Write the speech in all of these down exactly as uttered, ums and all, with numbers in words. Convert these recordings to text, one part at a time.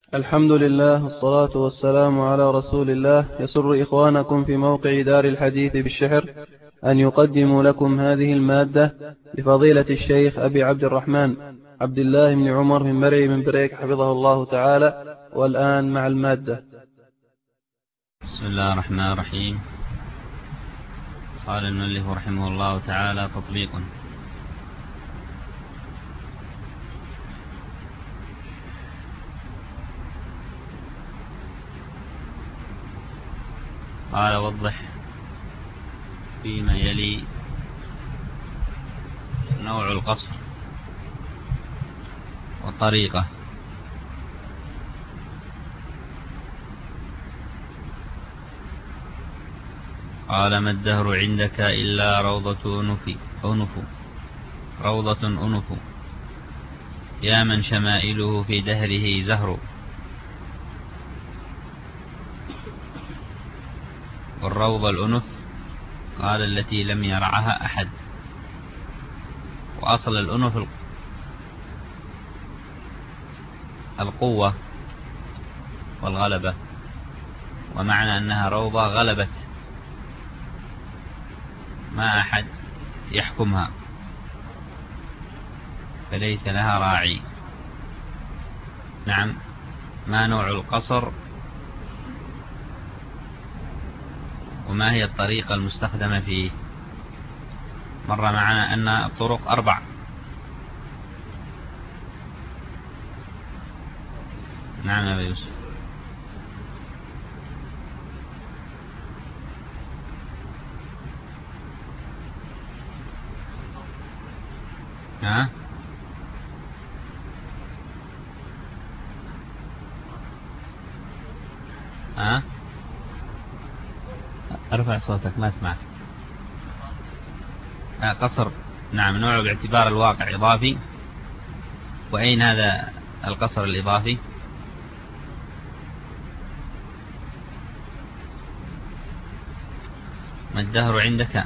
الحمد لله والصلاة والسلام على رسول الله. يسر إخوانكم في موقع دار الحديث بالشحر أن يقدموا لكم هذه المادة لفضيلة الشيخ أبي عبد الرحمن عبد الله بن عمر من مرعي من بريك حفظه الله تعالى. والآن مع المادة. بسم الله الرحمن الرحيم. قال المؤلف رحمه الله تعالى: تطبيق. قال: وضح فيما يلي نوع القصر والطريقة. قال: ما الدهر عندك إلا روضة أنف أنف روضة أنف يا من شمائله في دهره زهر. والروضة الأنف قال: التي لم يرعها أحد. وأصل الأنف القوة والغلبة، ومعنى أنها روضة غلبت ما أحد يحكمها فليس لها راعي. نعم. ما نوع القصر وما هي الطريقة المستخدمة فيه؟ مر معنا أن الطرق أربع. نعم يا أبي يوسف. ها؟ ها؟ ارفع صوتك ما اسمعك. آه قصر. نعم. نوع باعتبار الواقع إضافي. وأين هذا القصر الإضافي؟ ما الدهر عندك؟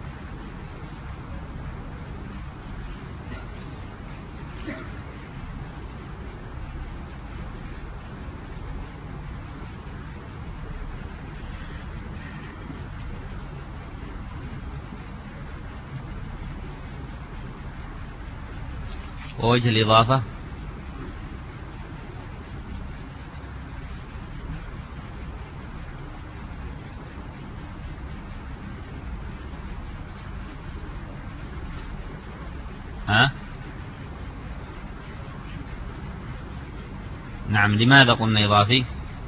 ووجه الإضافة؟ ها؟ نعم. لماذا قلنا إضافي؟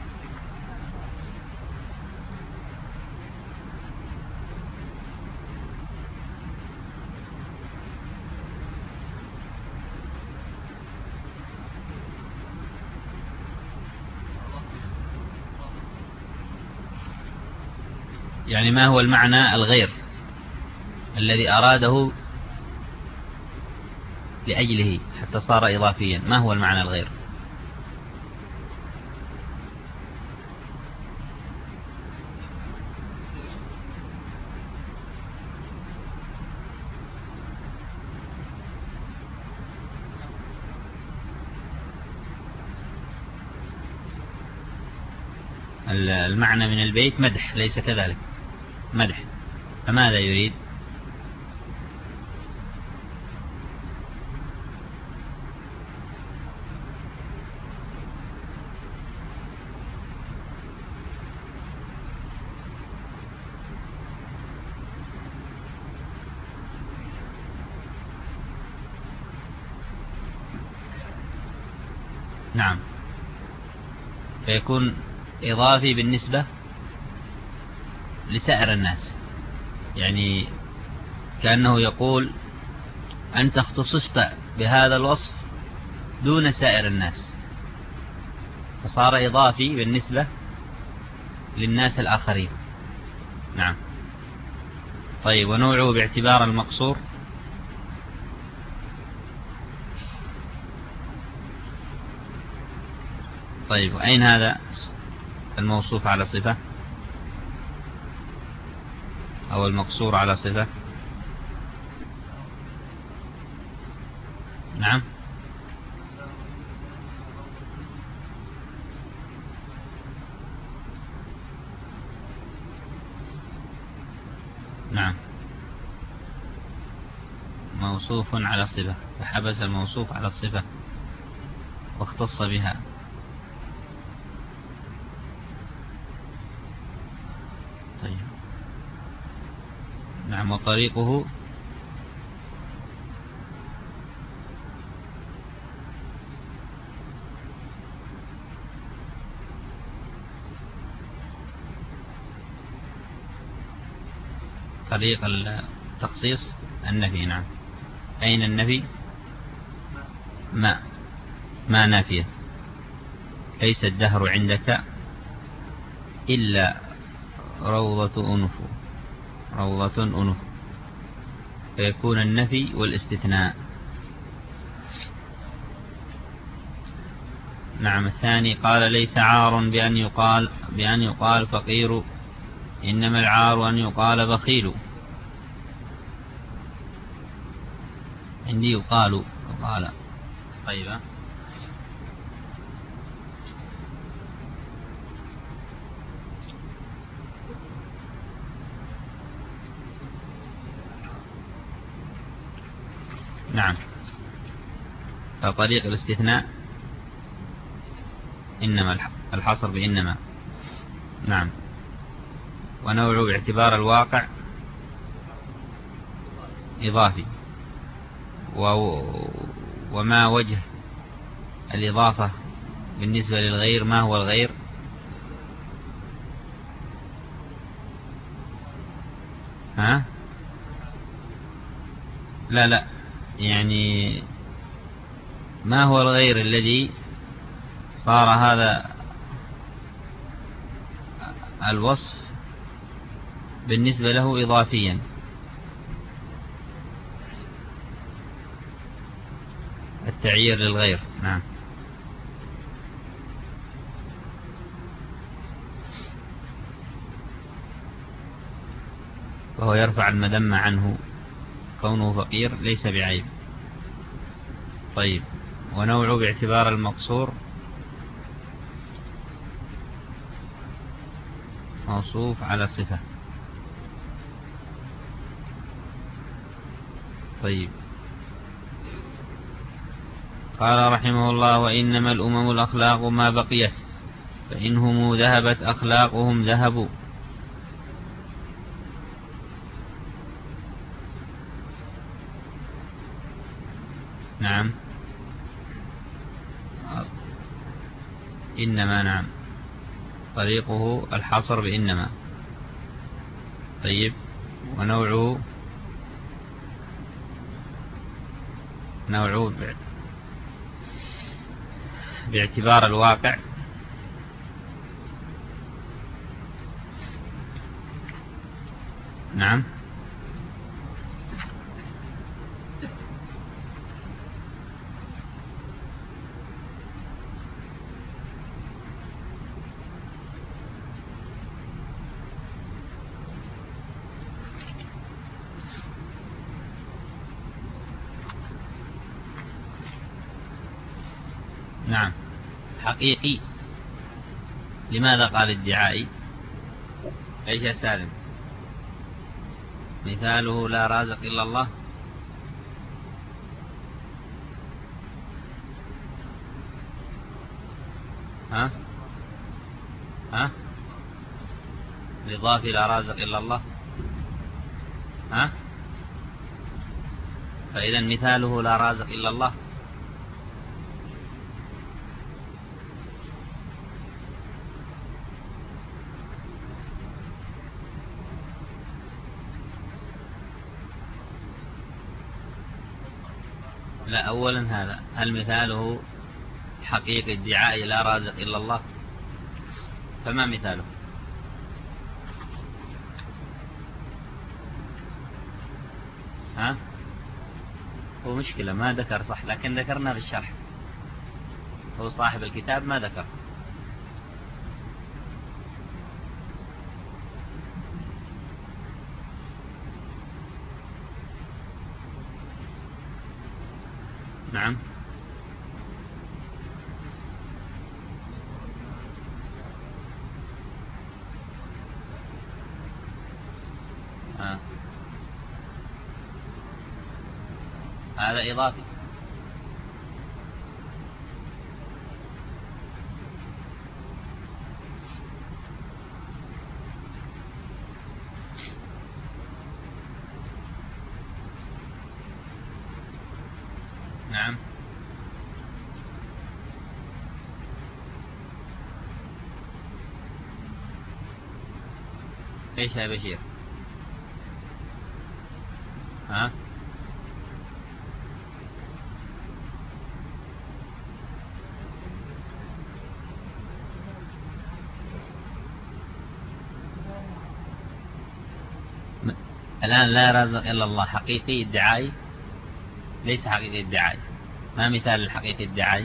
يعني ما هو المعنى الغير الذي أراده لأجله حتى صار إضافيا؟ ما هو المعنى الغير؟ المعنى من البيت مدح، ليس كذلك؟ مدح. فماذا يريد؟ نعم. فيكون إضافي بالنسبة لسائر الناس، يعني كأنه يقول أنت اختصصت بهذا الوصف دون سائر الناس، فصار إضافي بالنسبة للناس الآخرين. نعم. طيب. ونوعه باعتبار المقصور؟ طيب. وأين هذا الموصوف على صفة أو المقصور على صفة؟ نعم. نعم، موصوف على صفة، فحبس الموصوف على الصفة واختص بها. طيب. نعم، وطريقه طريق التخصيص النفي. نعم. أين النفي؟ ما ما نافية. ليس الدهر عندك إلا روضة أنف، روضة أنف، فيكون النفي والاستثناء. نعم. الثاني قال ليس عار بأن يقال بأن يقال فقير، إنما العار أن يقال بخيل. عندي يقال يقال. طيب. نعم. فطريق الاستثناء إنما، الحصر بإنما. نعم. ونوع باعتبار الواقع إضافي. وما وجه الإضافة بالنسبة للغير؟ ما هو الغير؟ ها؟ لا لا، يعني ما هو الغير الذي صار هذا الوصف بالنسبة له إضافيا؟ التعيير للغير. نعم. وهو يرفع المذمة عنه، كونه فقير ليس بعيب. طيب. ونوع باعتبار المقصور موصوف على صفة. طيب. قال رحمه الله وإنما الأمم الأخلاق ما بقيت، فإنهم ذهبت أخلاقهم ذهبوا. نعم. إنما. نعم. طريقه الحصر بإنما. طيب. ونوعه نوعه باعتبار الواقع نعم. نعم. حقيقي. لماذا قال ادعائي؟ ايش يا سالم؟ مثاله لا رازق إلا الله. ها ها الإضافة لا رازق إلا الله. ها فإذا مثاله لا رازق إلا الله. لا، أولا هذا هل مثاله حقيقي ادعاء لا رازق إلا الله؟ فما مثاله؟ ها هو مشكلة ما ذكر صح، لكن ذكرنا بالشرح. هو صاحب الكتاب ما ذكر. نعم. آه. هذا إضافي. نعم. ايش يا بشير؟ ها؟ الآن لا يرى إلا الله حقيقي ادعائي، ليس حقيقي ادعائي. ما مثال الحقيقي ادعائي؟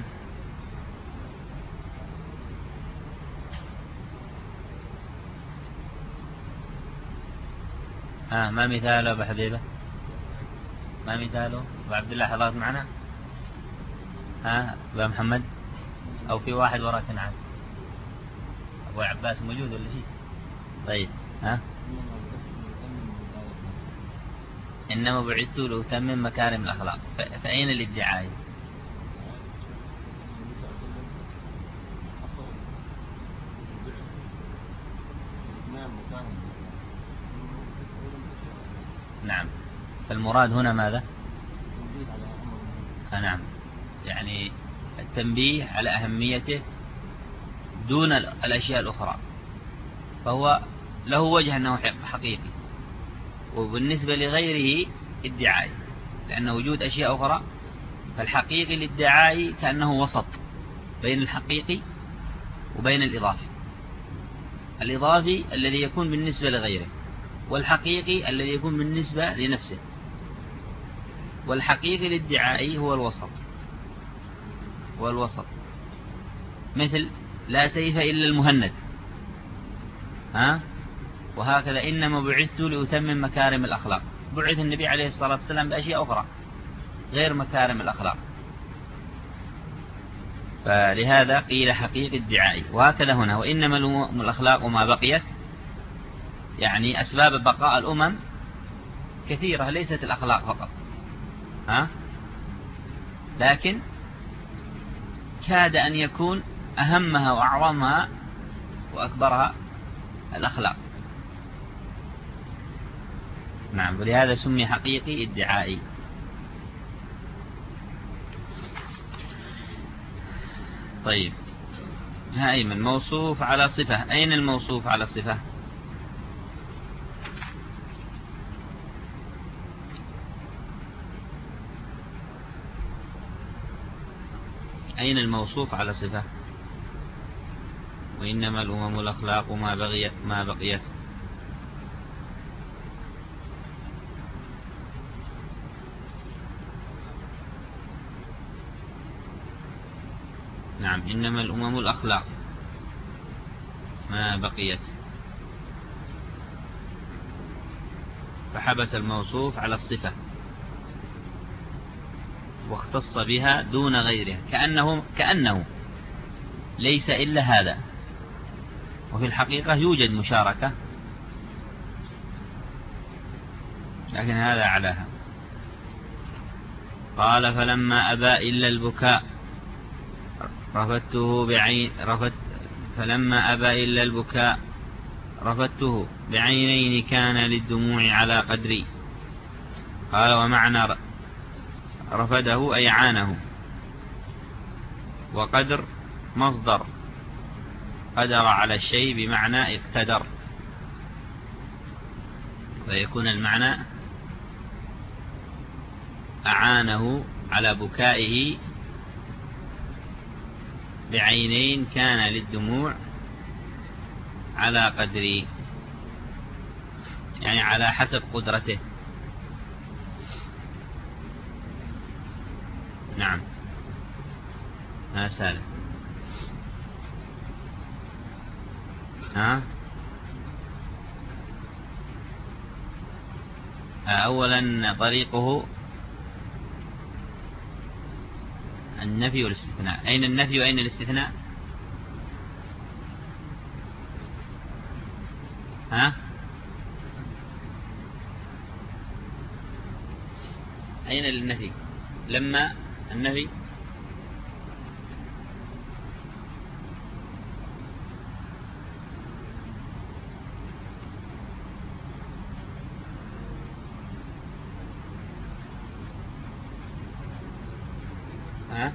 ها ما مثاله أبو حبيبة؟ ما مثاله أبو عبد الله؟ حضرت معنا؟ ها أبو محمد؟ أو في واحد وراك؟ نعم أبو عباس موجود ولا شيء؟ طيب ها؟ إنما بعثت لأتمم مكارم الأخلاق. فأين الادعاء؟ نعم. فالمراد هنا ماذا؟ آه نعم، يعني التنبيه على أهميته دون الأشياء الأخرى، فهو له وجه أنه حقيقي، وبالنسبة لغيره ادعائي، لأن وجود أشياء أخرى. فالحقيقي الادعائي كأنه وسط بين الحقيقي وبين الإضافي. الإضافي الذي يكون بالنسبة لغيره، والحقيقي الذي يكون بالنسبة لنفسه. والحقيقي الادعائي هو الوسط، هو الوسط. مثل لا سيف إلا المهند، ها؟ وهكذا إنما بعثت لأتمم مكارم الأخلاق. بعث النبي عليه الصلاة والسلام بأشياء أخرى غير مكارم الأخلاق، فلهذا قيل حقيقي ادعائي. وهكذا هنا، وإنما الأخلاق ما بقيت، يعني أسباب بقاء الأمم كثيرة، ليست الأخلاق فقط، ها؟ لكن كاد أن يكون أهمها وأعظمها وأكبرها الأخلاق. نعم، ولهذا سمي حقيقي ادعائي. طيب، ها أيمن، موصوف على صفة. أين الموصوف على صفة؟ أين الموصوف على صفة؟ وإنما الأمم الأخلاق ما بغيت ما بقيت. نعم، إنما الأمم الأخلاق ما بقيت، فحبس الموصوف على الصفة واختص بها دون غيرها، كأنه, كأنه ليس إلا هذا، وفي الحقيقة يوجد مشاركة، لكن هذا أعلاها. قال فلما أبى إلا البكاء رفدته بعين رفت فلما أبى إلا البكاء رفدته بعينين كان للدموع على قدري. قال ومعنى رفده أي عانه، وقدر مصدر قدر على الشيء بمعنى اقتدر، ويكون المعنى أعانه على بكائه بعينين كان للدموع على قدري، يعني على حسب قدرته. نعم، ها سالم، ها أولا طريقه النفي والاستثناء. أين النفي وأين الاستثناء؟ ها أين النفي؟ لما النفي ها؟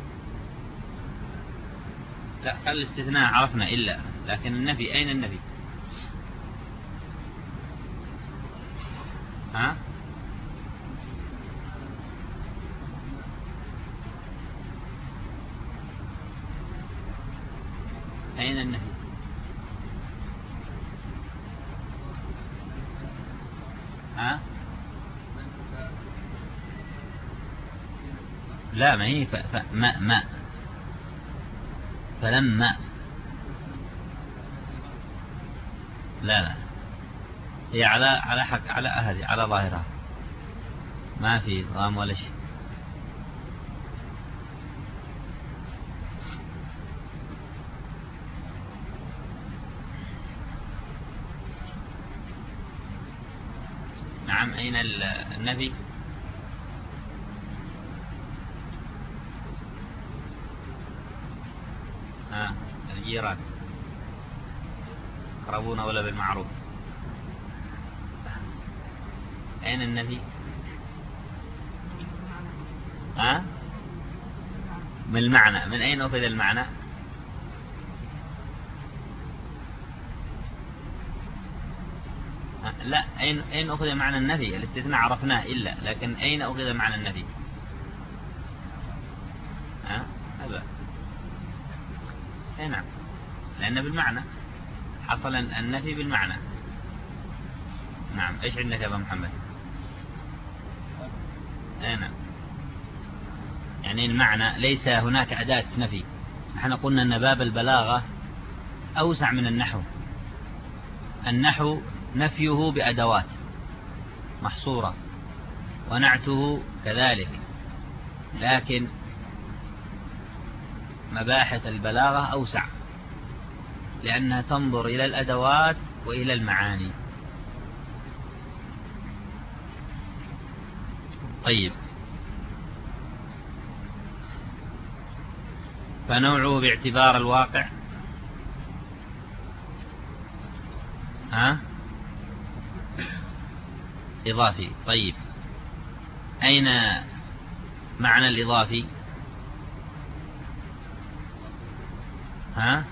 لا، خل الاستثناء عرفنا إلا، لكن النفي أين النفي؟ ها؟ أين النفي؟ ها؟ لا، ما هي ف... ف... ما ما فلما، لا لا، هي على على حق على أهدي على ظاهرها، ما في ضام ولا شيء. نعم، أين النفي؟ ها، الجيران يقربون ولا بالمعروف. أين النفي؟ ها؟ من المعنى، من أين أخذ المعنى؟ لا، أين أين أخذ معنى النفي؟ الاستثناء عرفناه إلا، لكن أين أخذ معنى النفي؟ ها؟ أبا. أي نعم، لأن بالمعنى حصل النفي بالمعنى. نعم، إيش عندك يا أبا محمد؟ أي نعم، يعني المعنى ليس هناك أداة نفي. نحن قلنا أن باب البلاغة أوسع من النحو. النحو نفيه بأدوات محصورة ونعته كذلك، لكن مباحث البلاغة أوسع لأنها تنظر إلى الأدوات وإلى المعاني. طيب، فنوعه باعتبار الواقع. ها؟ إضافي. طيب، أين معنى الإضافي؟ ها؟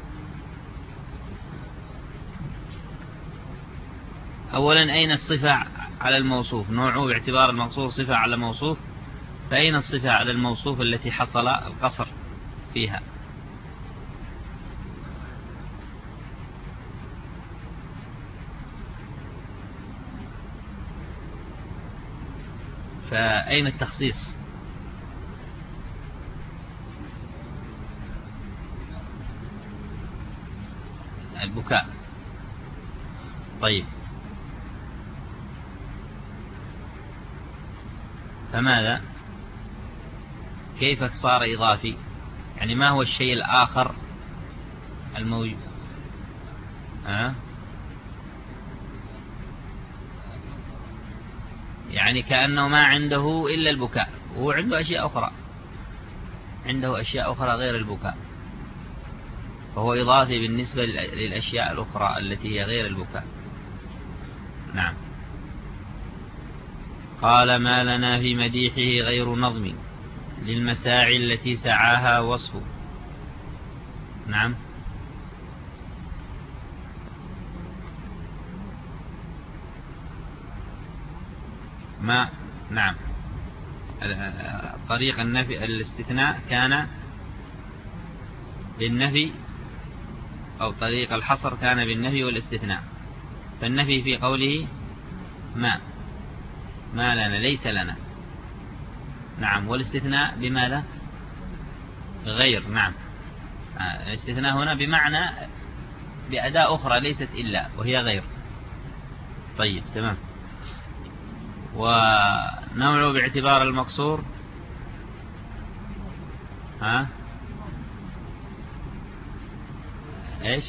أولا، أين الصفة على الموصوف؟ نوعه باعتبار الموصوف صفة على موصوف، فأين الصفة على الموصوف التي حصل القصر فيها؟ فأين التخصيص؟ البكاء. طيب، فماذا؟ كيف صار إضافي؟ يعني ما هو الشيء الآخر الموجود؟ أه؟ يعني كأنه ما عنده إلا البكاء، وهو عنده أشياء أخرى، عنده أشياء أخرى غير البكاء، فهو إضافي بالنسبة للأشياء الأخرى التي هي غير البكاء. نعم. قال: ما لنا في مديحه غير نظم للمساعي التي سعاها وصفه. نعم. ما نعم، طريق النفي الاستثناء كان بالنفي، أو طريق الحصر كان بالنفي والاستثناء. فالنفي في قوله ما ما لنا، ليس لنا. نعم. والاستثناء بماذا؟ غير. نعم. الاستثناء هنا بمعنى بأداة أخرى ليست إلا، وهي غير. طيب، تمام. ونوعه باعتبار المقصور. ها؟ ايش؟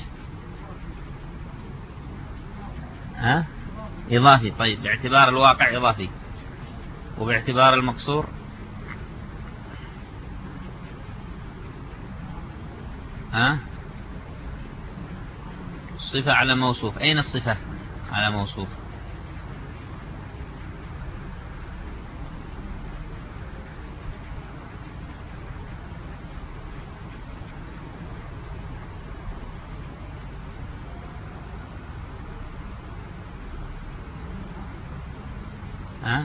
ها؟ إضافي. طيب، باعتبار الواقع إضافي، وباعتبار المقصور ها؟ صفة على موصوف. أين الصفة على موصوف؟ ها؟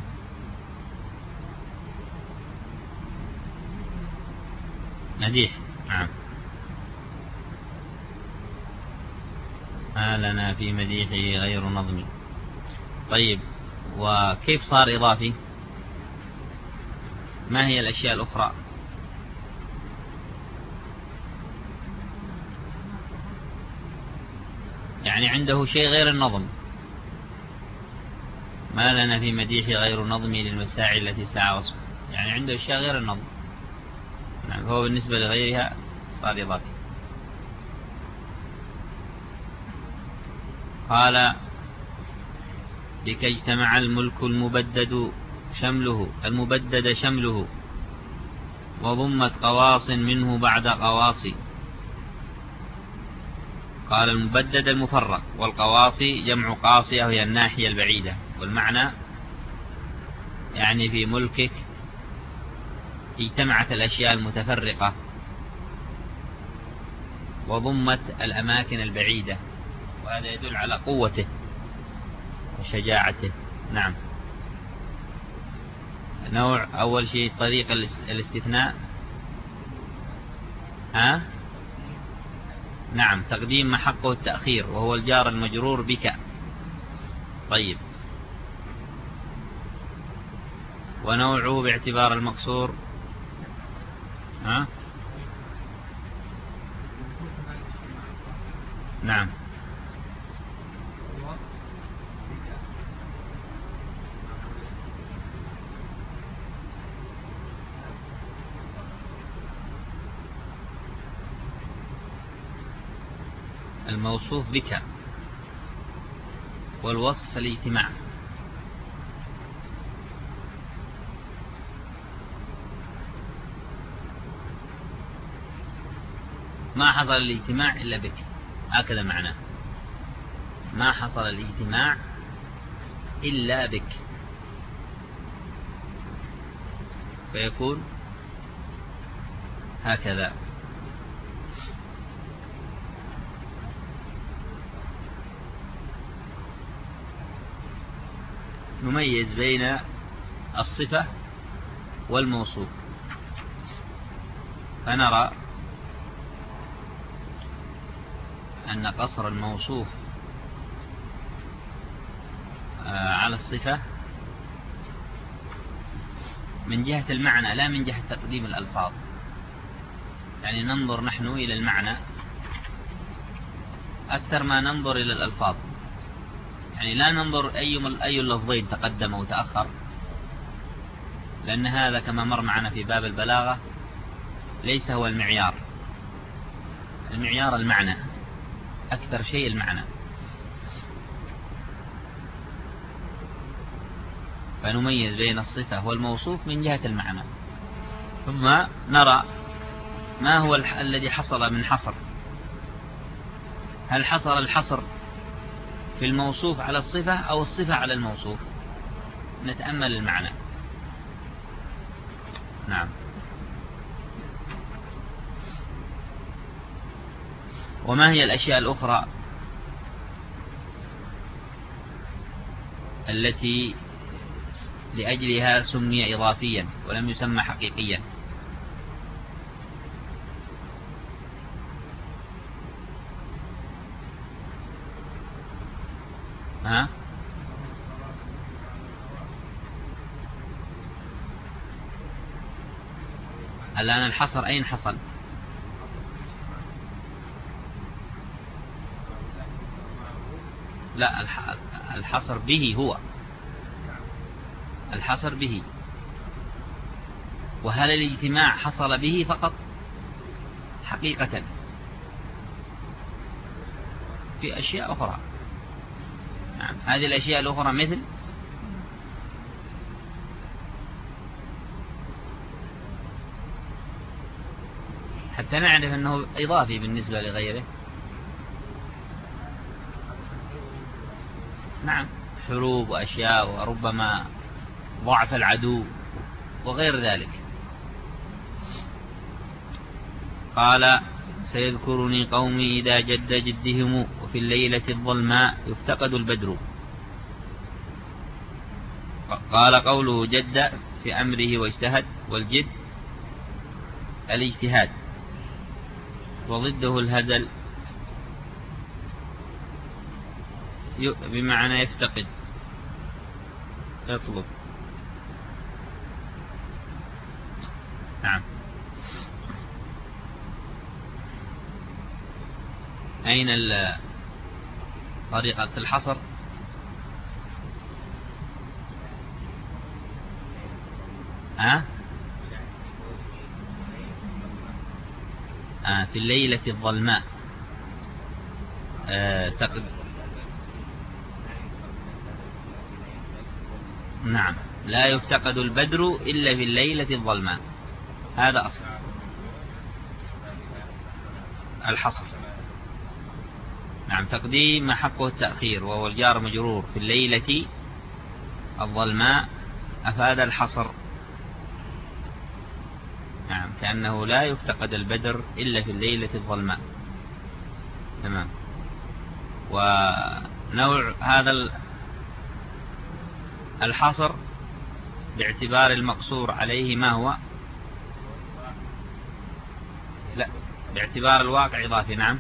مديح. نعم. ما لنا في مديحه غير نظمي. طيب، وكيف صار إضافي؟ ما هي الأشياء الأخرى؟ يعني عنده شيء غير النظم. ما لنا في مديحه غير نظمي للمساعي التي ساعة وصف، يعني عنده أشياء غير النظم. نعم. هو بالنسبة لغيرها صار إضافي. قال بك اجتمع الملك المبدد شمله المبدد شمله وضمت قواص منه بعد قواصي. قال المبدد المفرق، والقواصي جمع قاصية وهي الناحية البعيدة. والمعنى يعني في ملكك اجتمعت الأشياء المتفرقة وضمت الأماكن البعيدة، وهذا يدل على قوته وشجاعته. نعم. نوع أول شيء طريق الاستثناء. ها؟ نعم، تقديم ما حقه التأخير، وهو الجار المجرور بك. طيب، ونوعه باعتبار المقصور. ها؟ نعم. الموصوف بك، والوصف الاجتماع. ما حصل الاجتماع إلا بك، هكذا معناه. ما حصل الاجتماع إلا بك، فيكون هكذا. نميز بين الصفة والموصوف، فنرى أن قصر الموصوف على الصفة من جهة المعنى لا من جهة تقديم الألفاظ. يعني ننظر نحن إلى المعنى أكثر ما ننظر إلى الألفاظ، يعني لا ننظر أي أي اللفظين تقدم وتأخر، لأن هذا كما مر معنا في باب البلاغة ليس هو المعيار. المعيار المعنى، أكثر شيء المعنى. فنميز بين الصفة والموصوف من جهة المعنى، ثم نرى ما هو الذي حصل من حصر. هل حصل الحصر في الموصوف على الصفة أو الصفة على الموصوف؟ نتأمل المعنى. نعم. وما هي الأشياء الأخرى التي لأجلها سمي إضافيا ولم يسمى حقيقيا؟ ها؟ الآن الحصر أين حصل؟ لا، الحصر به، هو الحصر به. وهل الاجتماع حصل به فقط حقيقة؟ في أشياء أخرى. نعم. هذه الأشياء الأخرى مثل حتى حتى نعرف أنه إضافي بالنسبة لغيره. نعم، حروب وأشياء، وربما ضعف العدو وغير ذلك. قال سيذكرني قومي إذا جد جدهم وفي الليلة الظلماء يفتقد البدر. قال قوله جد في أمره واجتهد، والجد الاجتهاد، وضده الهزل بمعنى يفتقد، يطلب. نعم. أين طريقة الحصر؟ ها؟ آه في الليلة الظلماء. آه تقد... نعم، لا يفتقد البدر إلا في الليلة الظلماء. هذا أصل الحصر. نعم، تقديم ما حقه التأخير، وهو الجار مجرور في الليلة الظلماء أفاد الحصر. نعم، كأنه لا يفتقد البدر إلا في الليلة الظلماء. تمام. ونوع هذا الحصر باعتبار المقصور عليه ما هو؟ لا، باعتبار الواقع إضافي. نعم.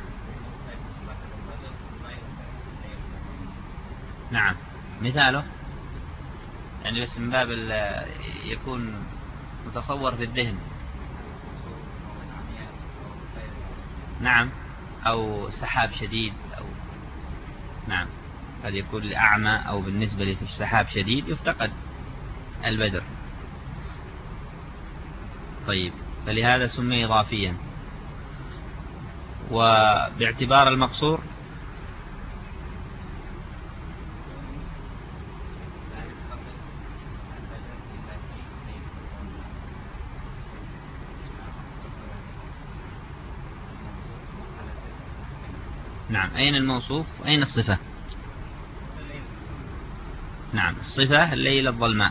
نعم، مثاله يعني بس من باب يكون متصور في الذهن. نعم، أو سحاب شديد، أو نعم قد يكون لأعمى، أو بالنسبة لي في سحاب شديد يفتقد البدر. طيب، فلهذا سمي إضافيا. وباعتبار المقصور نعم. أين الموصوف وأين الصفة؟ نعم، الصفة الليلة الظلماء،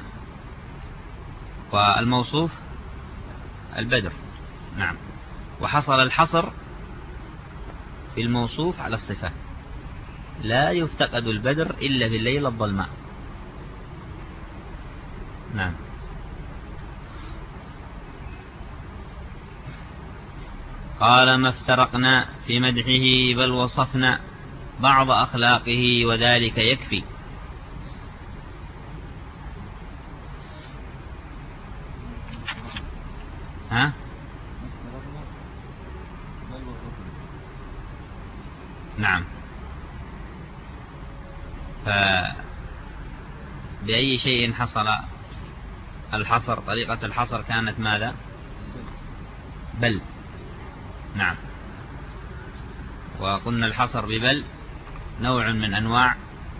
والموصوف البدر. نعم. وحصل الحصر في الموصوف على الصفة، لا يفتقد البدر إلا في الليلة الظلماء. نعم. قال ما افترقنا في مدحه بل وصفنا بعض أخلاقه وذلك يكفي. ها؟ نعم. فبأي شيء حصل الحصر؟ طريقة الحصر كانت ماذا؟ بل. نعم. وقلنا الحصر ببل نوع من أنواع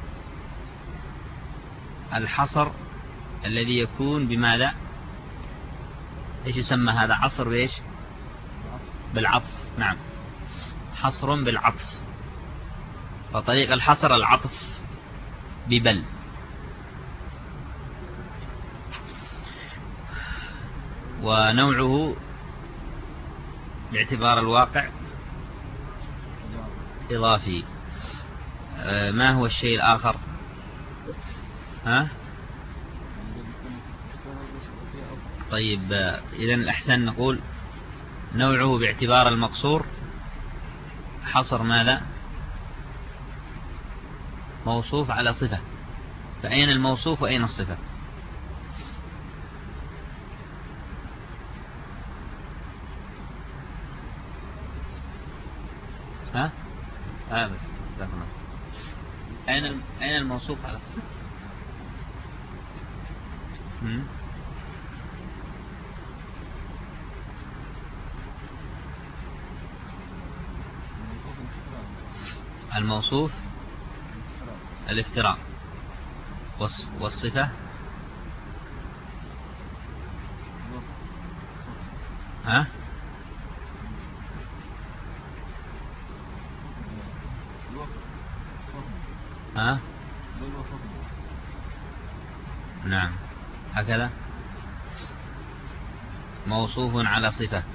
الحصر الذي يكون بماذا؟ إيش يسمى هذا؟ عصر بإيش؟ بالعطف. نعم، حصر بالعطف. فطريق الحصر العطف ببل. ونوعه باعتبار الواقع إضافي. آه ما هو الشيء الآخر؟ ها؟ طيب، آه إذن الأحسن نقول نوعه باعتبار المقصور حصر ماذا؟ موصوف على صفة. فأين الموصوف وأين الصفة؟ ها؟ ها بس دخلنا. أين أين الموصوف على الصفة؟ هم؟ الموصوف الافتراء، والصفة ها؟ ها؟ نعم هكذا موصوف على صفة.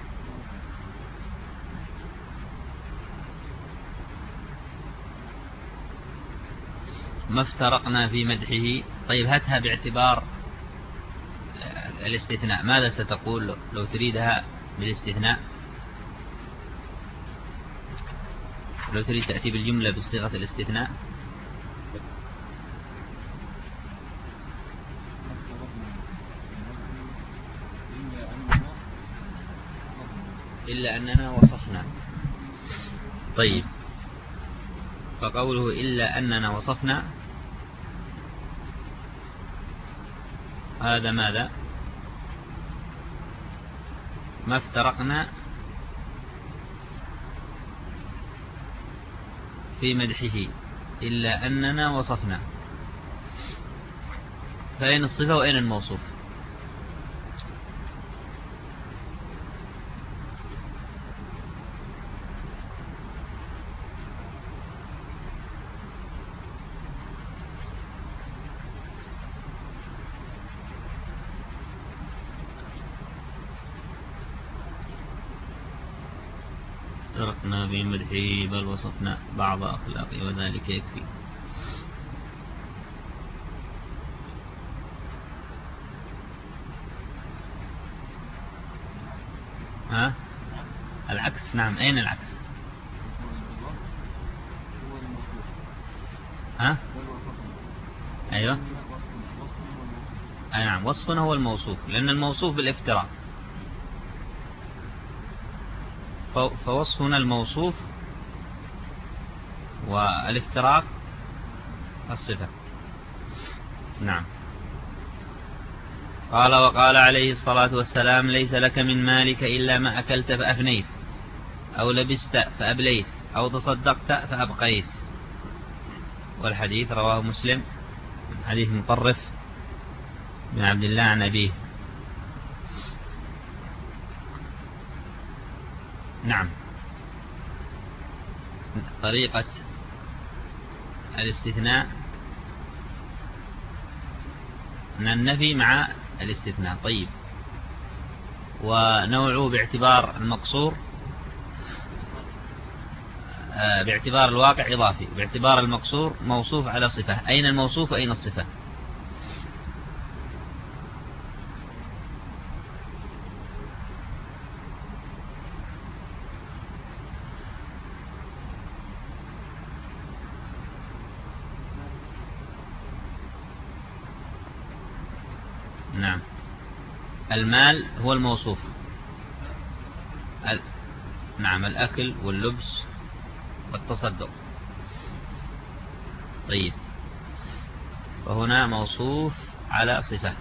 ما افترقنا في مدحه. طيب هاتها باعتبار الاستثناء، ماذا ستقول لو تريدها بالاستثناء؟ لو تريد تأتي بالجملة بصيغة الاستثناء. إلا أننا وصفنا. طيب فقوله إلا أننا وصفنا هذا ماذا؟ ما افترقنا في مدحه إلا أننا وصفنا. فأين الصفة وأين الموصوف؟ افترقنا في مدحه بل وصفنا بعض أخلاقه وذلك يكفي. ها؟ العكس. نعم أين العكس؟ ها؟ أيوة. أي نعم وصفنا هو الموصوف، لأن الموصوف بالافتراق، فوصفنا الموصوف والافتراق الصفة. نعم. قال وقال عليه الصلاة والسلام ليس لك من مالك إلا ما أكلت فأفنيت أو لبست فأبليت أو تصدقت فأبقيت. والحديث رواه مسلم حديث مطرف بن عبد الله عن أبيه. نعم. طريقة الاستثناء من النفي مع الاستثناء. طيب ونوعه باعتبار المقصور باعتبار الواقع إضافي، باعتبار المقصور موصوف على صفة. أين الموصوف وأين الصفة؟ نعم المال هو الموصوف. ال... نعم الأكل واللبس والتصدق. طيب فهنا موصوف على صفة،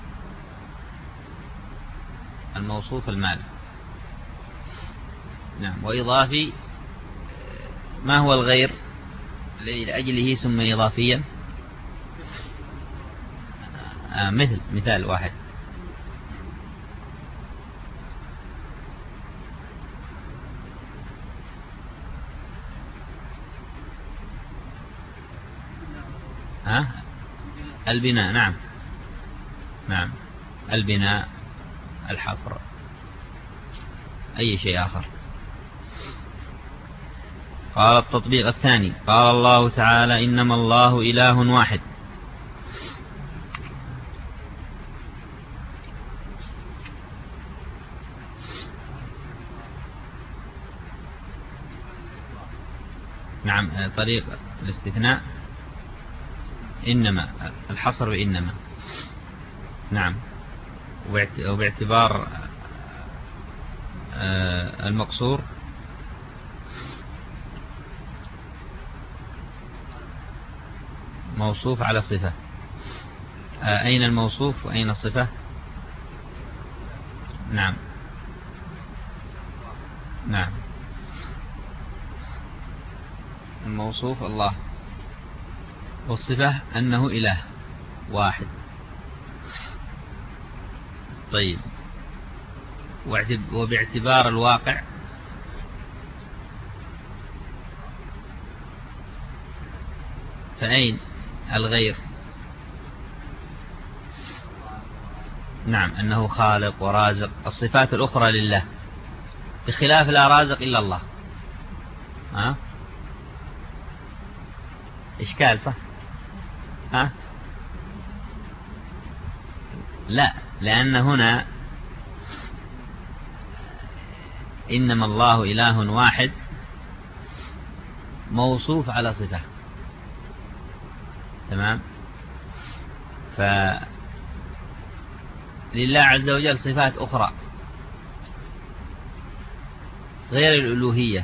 الموصوف المال. نعم وإضافي ما هو الغير الذي لأجله سمي إضافيا؟ آه مثل مثال واحد. ها؟ البناء. نعم نعم البناء، الحفر، أي شيء آخر. قال التطبيق الثاني قال الله تعالى إنما الله إله واحد. نعم طريق الاستثناء إنما، الحصر بإنما. نعم وباعتبار المقصور موصوف على صفة. أين الموصوف وأين الصفة؟ نعم نعم الموصوف الله، والصفة أنه إله واحد. طيب وباعتبار الواقع فأين الغير؟ نعم، أنه خالق ورازق، الصفات الأخرى لله، بخلاف لا رازق إلا الله. ها؟ إشكال صح؟ ها؟ لا، لأن هنا إنما الله إله واحد موصوف على صفة. تمام؟ فلله عز وجل صفات أخرى غير الألوهية،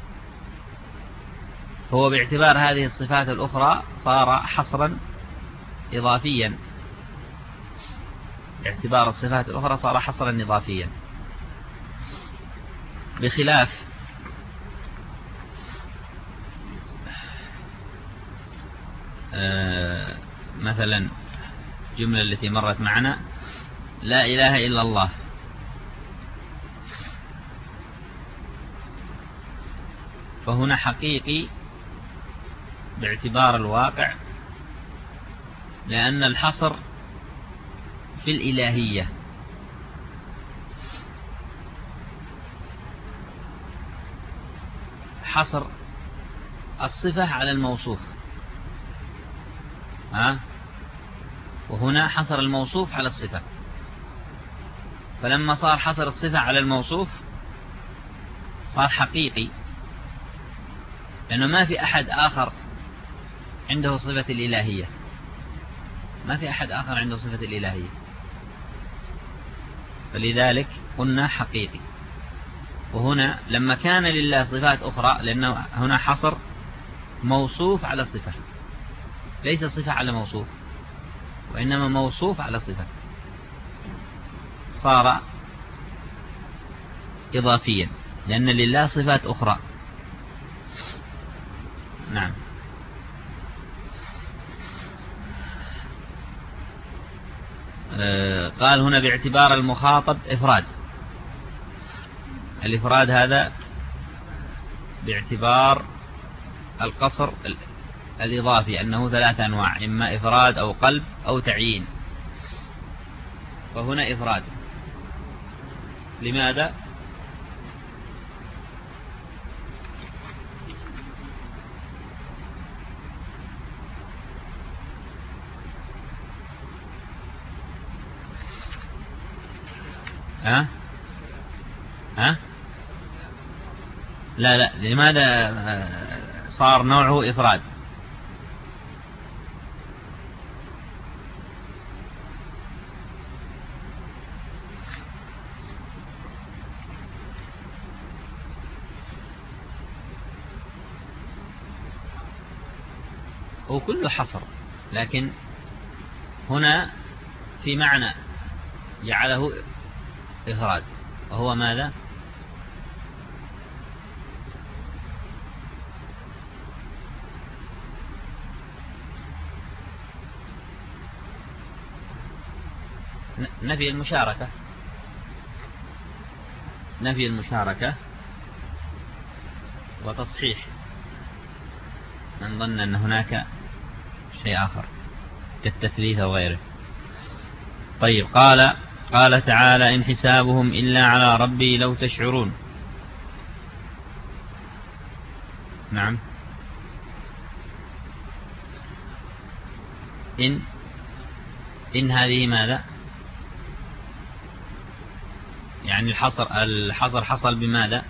هو باعتبار هذه الصفات الأخرى صار حصرا إضافيا، باعتبار الصفات الأخرى صار حصرا إضافيا، بخلاف آه مثلا الجملة التي مرت معنا لا إله إلا الله، فهنا حقيقي باعتبار الواقع، لأن الحصر في الإلهية، حصر الصفة على الموصوف، ها؟ وهنا حصر الموصوف على الصفة، فلما صار حصر الصفة على الموصوف صار حقيقي، لأنه ما في أحد آخر عنده صفة الإلهية، ما في أحد آخر عنده صفة الإلهية، فلذلك قلنا حقيقي. وهنا لما كان لله صفات أخرى، لأنه هنا حصر موصوف على صفة، ليس صفة على موصوف، وإنما موصوف على صفة، صار إضافيا، لأن لله صفات أخرى. نعم. آه قال هنا باعتبار المخاطب إفراد، الإفراد هذا باعتبار القصر الإضافي، أنه ثلاثة أنواع، إما إفراد أو قلب أو تعيين، فهنا إفراد. لماذا؟ ها؟ ها؟ لا لا، لماذا صار نوعه إفراد؟ هو كله حصر، لكن هنا في معنى جعله إفراد، وهو ماذا؟ نفي المشاركة، نفي المشاركة وتصحيح من ظن أن هناك شيء آخر كالتثليث وغيره. طيب، قال قال تعالى إن حسابهم إلا على ربي لو تشعرون. نعم. إن إن هذه ماذا؟ يعني الحصر الحصر حصل بماذا؟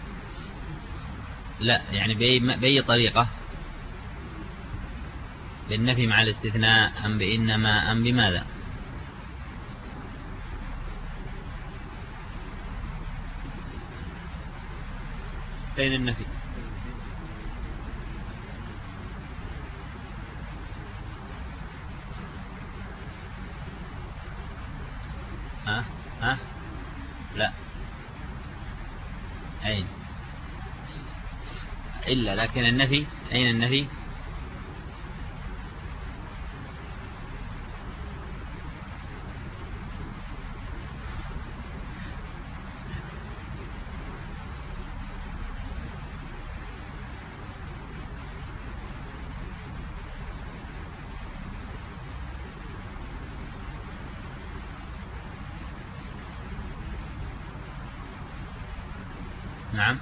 لا، يعني بأي, بأي طريقة؟ بالنفي مع الاستثناء أم بإنما أم بماذا؟ بين النفي. ها ها لا، أين إلا، لكن النفي أين النفي؟ نعم.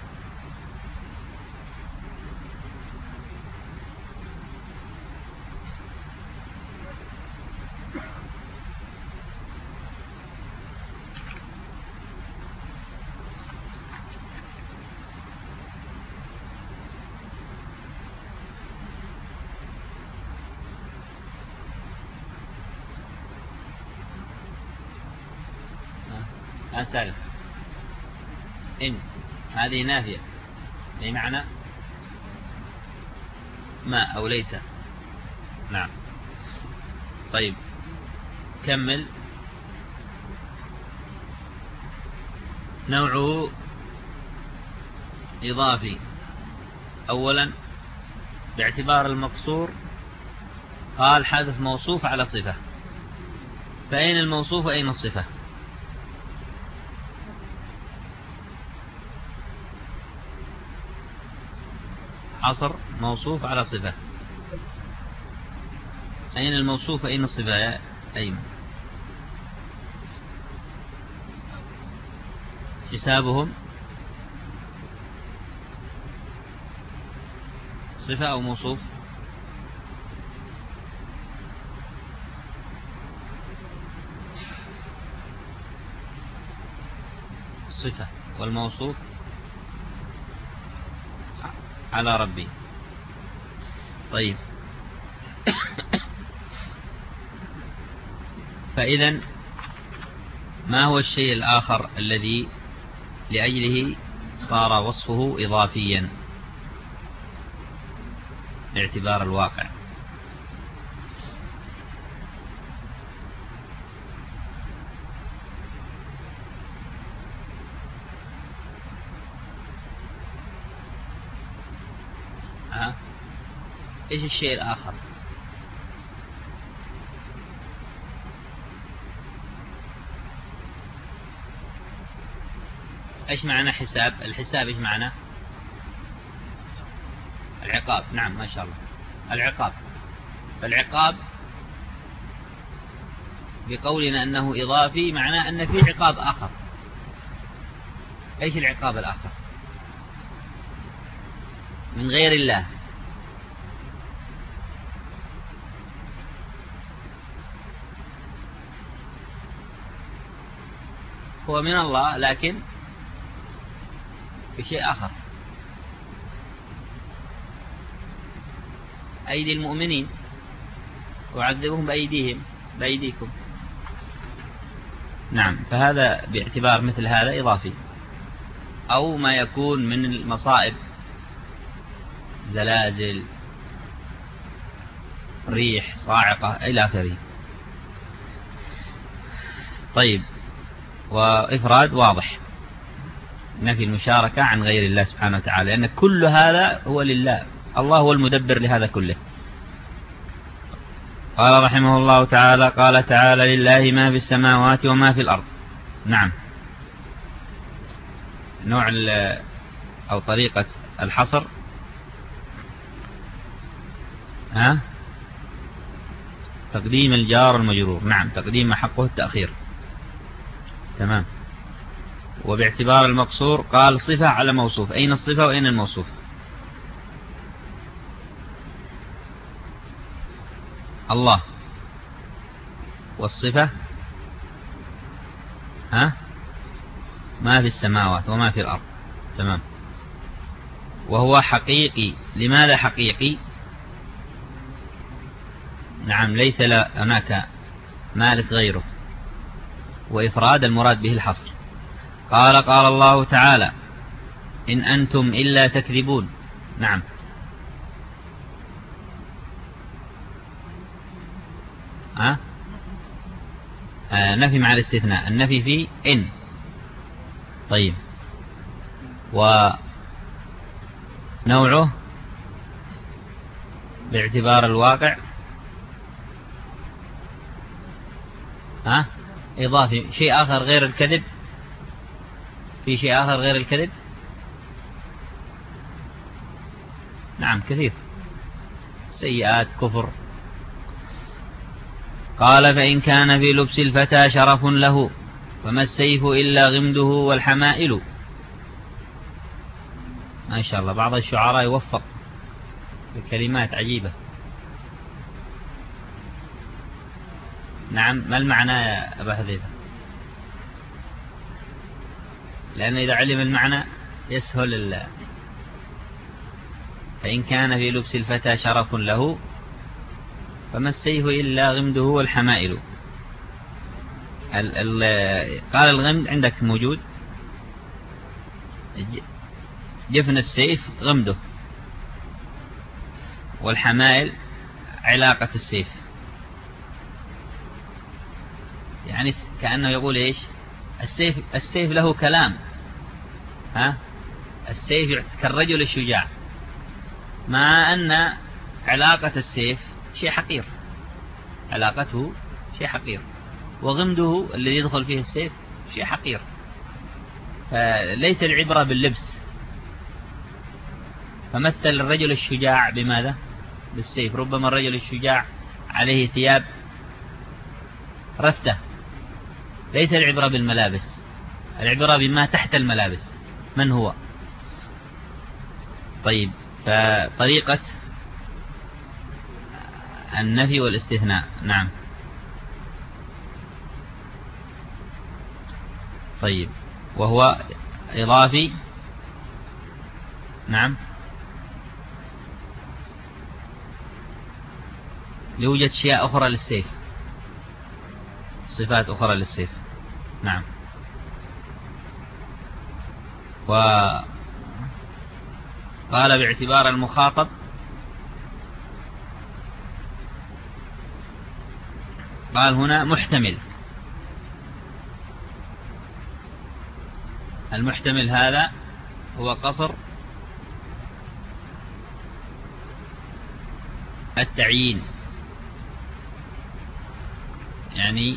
أسأل إن هذه نافية أي معنى ما أو ليس. نعم. طيب كمل. نوعه إضافي. أولا باعتبار المقصور قال حذف موصوف على صفة، فأين الموصوف وأين الصفة؟ حصر موصوف على صفة، أين الموصوف وأين الصفة يا أيمن؟ حسابهم صفة أو موصوف؟ صفة، والموصوف على ربي. طيب فإذا ما هو الشيء الآخر الذي لأجله صار وصفه إضافيا باعتبار الواقع؟ ها؟ إيش الشيء الآخر؟ إيش معنى حساب؟ الحساب إيش معنى؟ العقاب. نعم ما شاء الله، العقاب. فالعقاب بقولنا أنه إضافي معناه أن في عقاب آخر. إيش العقاب الآخر؟ من غير الله. هو من الله لكن بشيء آخر. أيدي المؤمنين وعذبهم بأيديهم بأيديكم. نعم. فهذا باعتبار مثل هذا إضافي. أو ما يكون من المصائب، زلازل، ريح صاعقة إلى آخره. طيب وإفراد واضح، نفي المشاركة عن غير الله سبحانه وتعالى، لأن كل هذا هو لله، الله هو المدبر لهذا كله. قال رحمه الله تعالى: قال تعالى: لله ما في السماوات وما في الأرض. نعم. نوع أو طريقة الحصر، ها؟ تقديم الجار المجرور. نعم، تقديم ما حقه التأخير. تمام. وباعتبار المقصور قال صفة على موصوف. أين الصفة وأين الموصوف؟ الله. والصفة ها ما في السماوات وما في الأرض. تمام. وهو حقيقي. لماذا حقيقي؟ نعم، ليس هناك مالك غيره. وإفراد المراد به الحصر. قال قال الله تعالى: إن أنتم إلا تكذبون. نعم. ها؟ آه نفي مع الاستثناء. النفي في إن. طيب ونوعه باعتبار الواقع ها إضافي. شيء آخر غير الكذب؟ في شيء آخر غير الكذب؟ نعم كثير، سيئات، كفر. قال: فإن كان في لبس الفتى شرف له، فما السيف إلا غمده والحمائل. ما شاء الله بعض الشعراء يوفق بكلمات عجيبة. نعم، ما المعنى يا أبا حذيفة؟ لأن إذا علم المعنى يسهل ال... فإن كان في لبس الفتى شرف له فما السيف إلا غمده والحمائل. ال... ال... قال الغمد عندك موجود، جفن السيف غمده، والحمائل علاقة السيف. يعني كأنه يقول إيش؟ السيف السيف له كلام، ها؟ السيف كالرجل الشجاع، مع أن علاقة السيف شيء حقير، علاقته شيء حقير، وغمده الذي يدخل فيه السيف شيء حقير. فليس العبرة باللبس. فمثل الرجل الشجاع بماذا؟ بالسيف. ربما الرجل الشجاع عليه ثياب رثة. ليس العبرة بالملابس، العبرة بما تحت الملابس، من هو. طيب، فطريقة النفي والاستثناء. نعم. طيب، وهو إضافي. نعم، يوجد أشياء أخرى للسيف، صفات أخرى للسيف. نعم. وقال باعتبار المخاطب قال هنا محتمل. المحتمل هذا هو قصر التعيين، يعني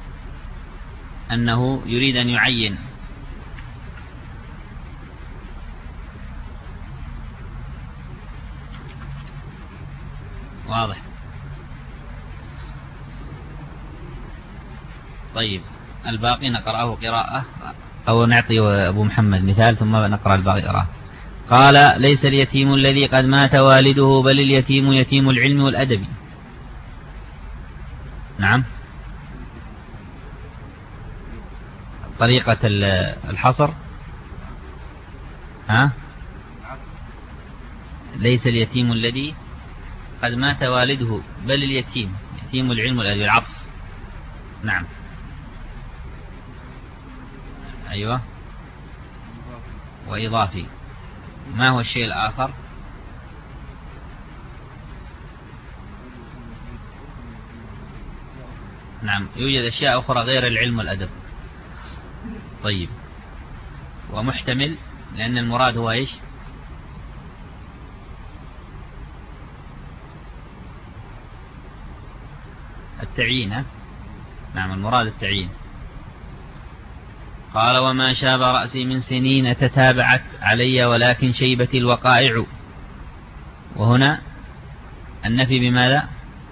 أنه يريد أن يعين. واضح. طيب، الباقي نقرأه قراءة أو نعطي أبو محمد مثال ثم نقرأ الباقي قراءة. قال ليس اليتيم الذي قد مات والده بل اليتيم يتيم العلم والأدب. نعم، طريقة الحصر. ها؟ ليس اليتيم الذي قد مات والده بل اليتيم يتيم العلم والأدب. العطف. نعم. أيوة، وإضافي. ما هو الشيء الآخر؟ نعم، يوجد أشياء أخرى غير العلم والأدب. طيب، ومحتمل لأن المراد هو إيش؟ التعيين. نعم، المراد التعيين. قال وما شاب رأسي من سنين تتابعت علي ولكن شيبتي الوقائع. وهنا النفي بماذا؟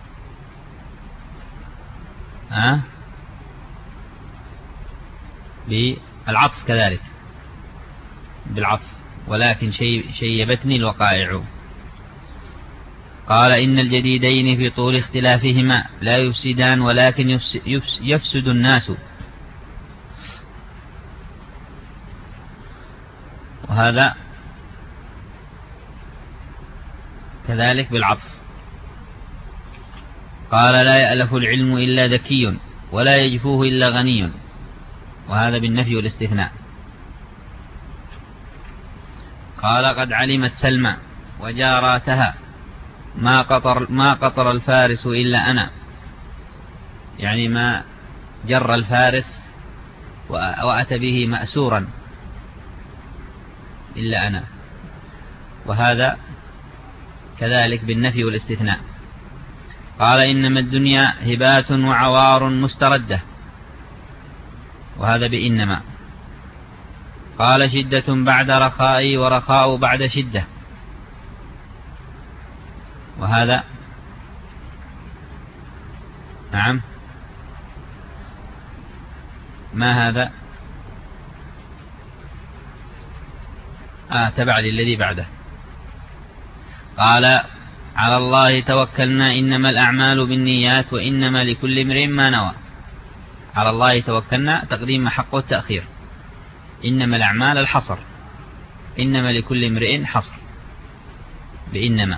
ها؟ بالعطف كذلك، بالعطف. ولكن شيبتني الوقائع. قال إن الجديدين في طول اختلافهما لا يفسدان ولكن يفسد الناس. وهذا كذلك بالعطف. قال لا يألف العلم إلا ذكي ولا يجفوه إلا غني. وهذا بالنفي والاستثناء. قال قد علمت سلمى وجاراتها ما قطر, ما قطر الفارس إلا أنا. يعني ما جر الفارس وأتى به مأسورا إلا أنا. وهذا كذلك بالنفي والاستثناء. قال إنما الدنيا هبات وعوار مستردة. وهذا بإنما. قال شدة بعد رخاء ورخاء بعد شدة. وهذا نعم. ما هذا؟ آه تبع للذي بعده. قال على الله توكلنا إنما الأعمال بالنيات وإنما لكل امرئ ما نوى. على الله توكلنا تقديم حقه التأخير، إنما الأعمال الحصر، إنما لكل امرئ حصر بإنما.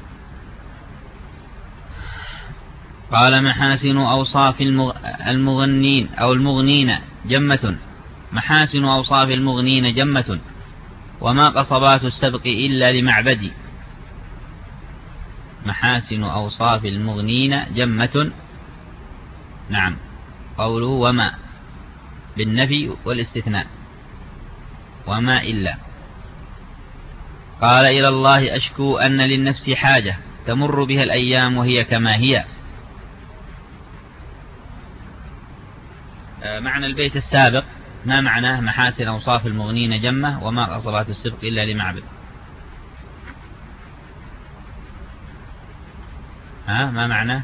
قال محاسن أوصاف المغنين أو المغنين جمة، محاسن أوصاف المغنين جمة وما قصبات السبق إلا لمعبدي. محاسن أوصاف المغنين جمة، نعم، قوله وما بالنفي والاستثناء، وما إلا. قال إلى الله أشكو أن للنفس حاجة تمر بها الأيام وهي كما هي. معنى البيت السابق ما معناه محاسن أوصاف المغنين جمة وما قصبات السبق إلا لمعبد؟ ها ما معناه؟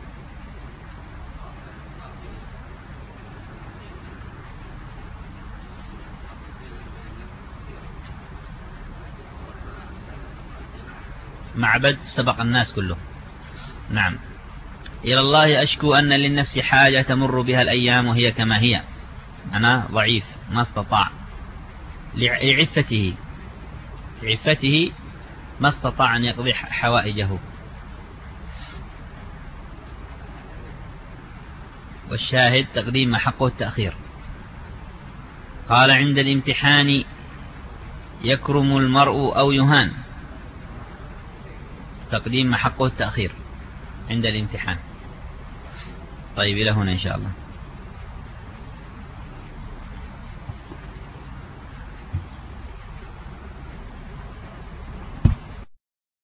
معبد سبق الناس كله. نعم. إلى الله أشكو أن للنفس حاجة تمر بها الأيام وهي كما هي. أنا ضعيف ما استطاع لعفته لعفته ما استطاع أن يقضي حوائجه. والشاهد تقديم حقه التأخير. قال عند الامتحان يكرم المرء أو يهان، تقديم حقه التأخير عند الامتحان. طيب إلى هنا إن شاء الله.